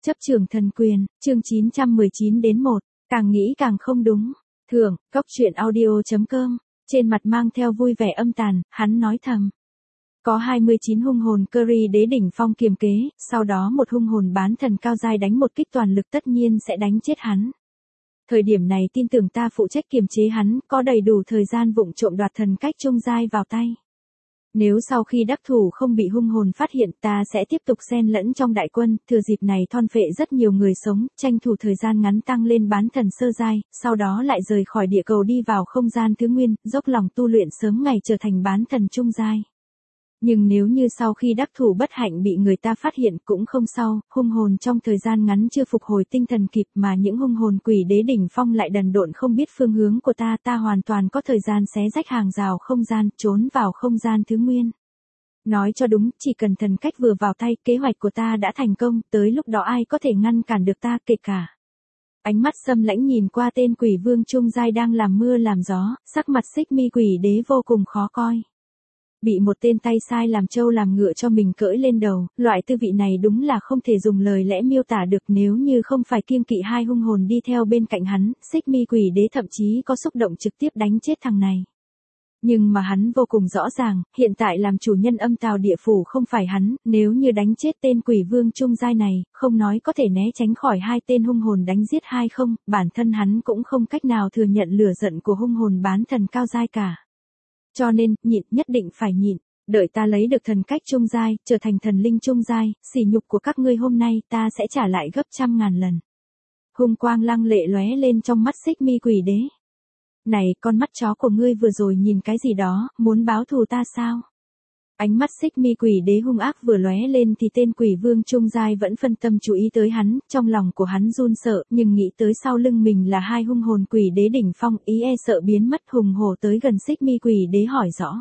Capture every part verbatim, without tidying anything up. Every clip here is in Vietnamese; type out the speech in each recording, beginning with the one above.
Chấp trường thần quyền, chương chín trăm mười chín đến một, càng nghĩ càng không đúng. Thưởng, cốc truyện audio chấm com, trên mặt mang theo vui vẻ âm tàn, hắn nói thầm. Có hai mươi chín hung hồn curry đế đỉnh phong kiềm kế, sau đó một hung hồn bán thần cao giai đánh một kích toàn lực tất nhiên sẽ đánh chết hắn. Thời điểm này tin tưởng ta phụ trách kiềm chế hắn, có đầy đủ thời gian vụng trộm đoạt thần cách trung giai vào tay. Nếu sau khi đắc thủ không bị hung hồn phát hiện, ta sẽ tiếp tục xen lẫn trong đại quân, thừa dịp này thôn phệ rất nhiều người sống, tranh thủ thời gian ngắn tăng lên bán thần sơ giai, sau đó lại rời khỏi địa cầu đi vào không gian thứ nguyên, dốc lòng tu luyện sớm ngày trở thành bán thần trung giai. Nhưng nếu như sau khi đắc thủ bất hạnh bị người ta phát hiện cũng không sao, hung hồn trong thời gian ngắn chưa phục hồi tinh thần kịp mà những hung hồn quỷ đế đỉnh phong lại đần độn không biết phương hướng của ta, ta hoàn toàn có thời gian xé rách hàng rào không gian, trốn vào không gian thứ nguyên. Nói cho đúng, chỉ cần thần cách vừa vào tay, kế hoạch của ta đã thành công, tới lúc đó ai có thể ngăn cản được ta, kể cả. Ánh mắt xâm lãnh nhìn qua tên quỷ vương trung giai đang làm mưa làm gió, sắc mặt xích mi quỷ đế vô cùng khó coi. Bị một tên tay sai làm trâu làm ngựa cho mình cưỡi lên đầu, loại tư vị này đúng là không thể dùng lời lẽ miêu tả được, nếu như không phải kiêng kỵ hai hung hồn đi theo bên cạnh hắn, xích mi quỷ đế thậm chí có xúc động trực tiếp đánh chết thằng này. Nhưng mà hắn vô cùng rõ ràng, hiện tại làm chủ nhân âm tào địa phủ không phải hắn, nếu như đánh chết tên quỷ vương trung giai này, không nói có thể né tránh khỏi hai tên hung hồn đánh giết hay không, bản thân hắn cũng không cách nào thừa nhận lửa giận của hung hồn bán thần cao giai cả. Cho nên, nhịn, nhất định phải nhịn, đợi ta lấy được thần cách trung giai, trở thành thần linh trung giai, sỉ nhục của các ngươi hôm nay ta sẽ trả lại gấp trăm ngàn lần. Hung quang lăng lệ lóe lên trong mắt xích mi quỷ đế. Này, con mắt chó của ngươi vừa rồi nhìn cái gì đó, muốn báo thù ta sao? Ánh mắt xích mi quỷ đế hung ác vừa lóe lên thì tên quỷ vương trung giai vẫn phân tâm chú ý tới hắn, trong lòng của hắn run sợ, nhưng nghĩ tới sau lưng mình là hai hung hồn quỷ đế đỉnh phong, ý e sợ biến mất, hùng hổ tới gần xích mi quỷ đế hỏi rõ.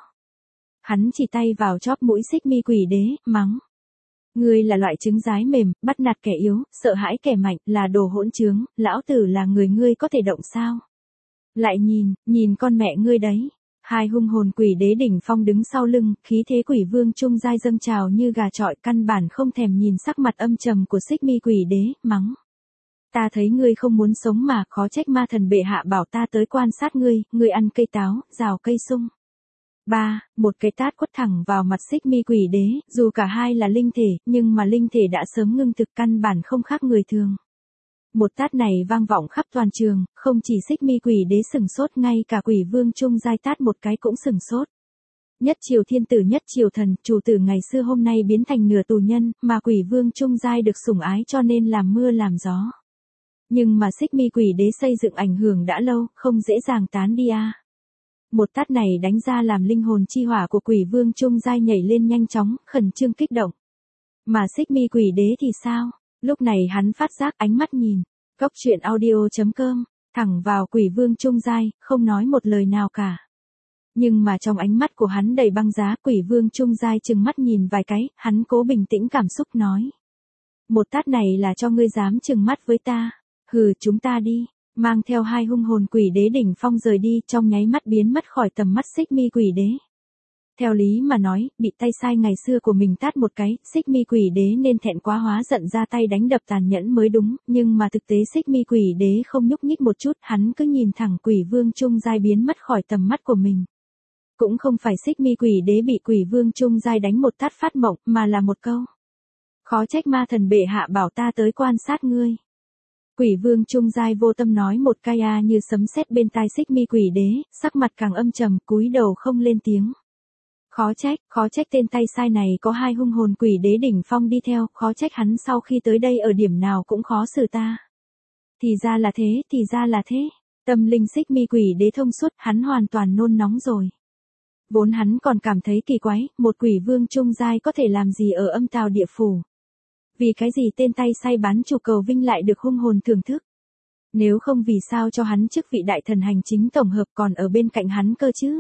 Hắn chỉ tay vào chóp mũi xích mi quỷ đế, mắng. Ngươi là loại trứng rái mềm, bắt nạt kẻ yếu, sợ hãi kẻ mạnh, là đồ hỗn trướng, lão tử là người ngươi có thể động sao? Lại nhìn, nhìn con mẹ ngươi đấy. Hai hung hồn quỷ đế đỉnh phong đứng sau lưng, khí thế quỷ vương trung giai dâng trào như gà chọi, căn bản không thèm nhìn sắc mặt âm trầm của xích mi quỷ đế, mắng. Ta thấy ngươi không muốn sống mà, khó trách ma thần bệ hạ bảo ta tới quan sát ngươi, ngươi ăn cây táo, rào cây sung. Ba, một cái tát quất thẳng vào mặt xích mi quỷ đế, dù cả hai là linh thể, nhưng mà linh thể đã sớm ngưng thực, căn bản không khác người thường. Một tát này vang vọng khắp toàn trường, không chỉ xích mi quỷ đế sừng sốt, ngay cả quỷ vương trung giai tát một cái cũng sừng sốt. Nhất triều thiên tử nhất triều thần, chủ tử ngày xưa hôm nay biến thành nửa tù nhân, mà quỷ vương trung giai được sủng ái cho nên làm mưa làm gió. Nhưng mà xích mi quỷ đế xây dựng ảnh hưởng đã lâu, không dễ dàng tán đi à. Một tát này đánh ra làm linh hồn chi hỏa của quỷ vương trung giai nhảy lên nhanh chóng, khẩn trương kích động. Mà xích mi quỷ đế thì sao? Lúc này hắn phát giác, ánh mắt nhìn, cốc truyện audio chấm com, thẳng vào quỷ vương trung giai, không nói một lời nào cả. Nhưng mà trong ánh mắt của hắn đầy băng giá, quỷ vương trung giai chừng mắt nhìn vài cái, hắn cố bình tĩnh cảm xúc nói. Một tát này là cho ngươi dám chừng mắt với ta, hừ chúng ta đi, mang theo hai hung hồn quỷ đế đỉnh phong rời đi, trong nháy mắt biến mất khỏi tầm mắt xích mi quỷ đế. Theo lý mà nói, bị tay sai ngày xưa của mình tát một cái, xích mi quỷ đế nên thẹn quá hóa giận ra tay đánh đập tàn nhẫn mới đúng, nhưng mà thực tế xích mi quỷ đế không nhúc nhích một chút, hắn cứ nhìn thẳng quỷ vương trung giai biến mất khỏi tầm mắt của mình. Cũng không phải xích mi quỷ đế bị quỷ vương trung giai đánh một tát phát mộng, mà là một câu. Khó trách ma thần bệ hạ bảo ta tới quan sát ngươi. Quỷ vương trung giai vô tâm nói một cái a như sấm sét bên tai xích mi quỷ đế, sắc mặt càng âm trầm, cúi đầu không lên tiếng. Khó trách, khó trách tên tay sai này có hai hung hồn quỷ đế đỉnh phong đi theo, khó trách hắn sau khi tới đây ở điểm nào cũng khó xử ta. Thì ra là thế, thì ra là thế. Tâm linh xích mi quỷ đế thông suốt, hắn hoàn toàn nôn nóng rồi. Vốn hắn còn cảm thấy kỳ quái, một quỷ vương trung giai có thể làm gì ở âm tào địa phủ. Vì cái gì tên tay sai bán chủ cầu vinh lại được hung hồn thưởng thức. Nếu không vì sao cho hắn chức vị đại thần hành chính tổng hợp còn ở bên cạnh hắn cơ chứ.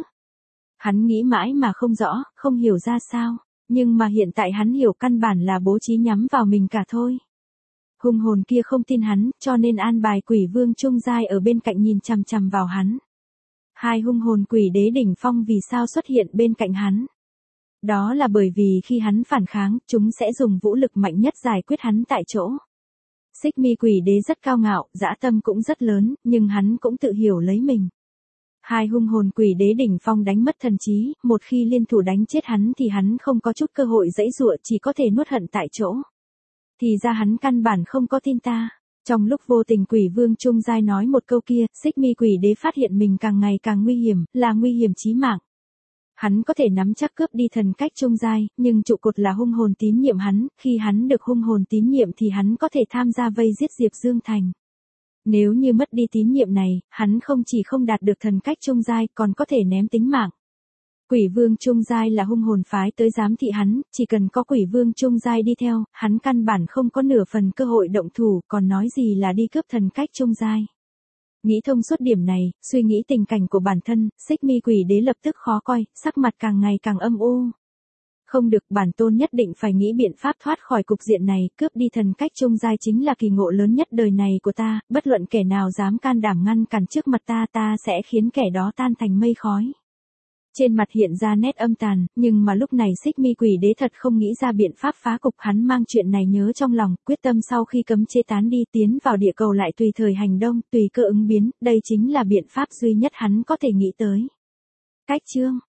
Hắn nghĩ mãi mà không rõ, không hiểu ra sao, nhưng mà hiện tại hắn hiểu căn bản là bố trí nhắm vào mình cả thôi. Hung hồn kia không tin hắn, cho nên an bài quỷ vương trung giai ở bên cạnh nhìn chằm chằm vào hắn. Hai hung hồn quỷ đế đỉnh phong vì sao xuất hiện bên cạnh hắn? Đó là bởi vì khi hắn phản kháng, chúng sẽ dùng vũ lực mạnh nhất giải quyết hắn tại chỗ. Xích mi quỷ đế rất cao ngạo, dã tâm cũng rất lớn, nhưng hắn cũng tự hiểu lấy mình. Hai hung hồn quỷ đế đỉnh phong đánh mất thần trí, một khi liên thủ đánh chết hắn thì hắn không có chút cơ hội giãy giụa, chỉ có thể nuốt hận tại chỗ. Thì ra hắn căn bản không có tin ta. Trong lúc vô tình quỷ vương trung giai nói một câu kia, xích mi quỷ đế phát hiện mình càng ngày càng nguy hiểm, là nguy hiểm chí mạng. Hắn có thể nắm chắc cướp đi thần cách trung giai, nhưng trụ cột là hung hồn tín nhiệm hắn, khi hắn được hung hồn tín nhiệm thì hắn có thể tham gia vây giết Diệp Dương Thành. Nếu như mất đi tín nhiệm này, hắn không chỉ không đạt được thần cách trung giai, còn có thể ném tính mạng. Quỷ vương trung giai là hung hồn phái tới giám thị hắn, chỉ cần có quỷ vương trung giai đi theo, hắn căn bản không có nửa phần cơ hội động thủ, còn nói gì là đi cướp thần cách trung giai. Nghĩ thông suốt điểm này, suy nghĩ tình cảnh của bản thân, xích mi quỷ đế lập tức khó coi, sắc mặt càng ngày càng âm u. Không được, bản tôn nhất định phải nghĩ biện pháp thoát khỏi cục diện này, cướp đi thần cách trung giai chính là kỳ ngộ lớn nhất đời này của ta, bất luận kẻ nào dám can đảm ngăn cản trước mặt ta, ta sẽ khiến kẻ đó tan thành mây khói. Trên mặt hiện ra nét âm tàn, nhưng mà lúc này xích mi quỷ đế thật không nghĩ ra biện pháp phá cục, hắn mang chuyện này nhớ trong lòng, quyết tâm sau khi cấm chế tán đi tiến vào địa cầu lại tùy thời hành động, tùy cơ ứng biến, đây chính là biện pháp duy nhất hắn có thể nghĩ tới. Cách chương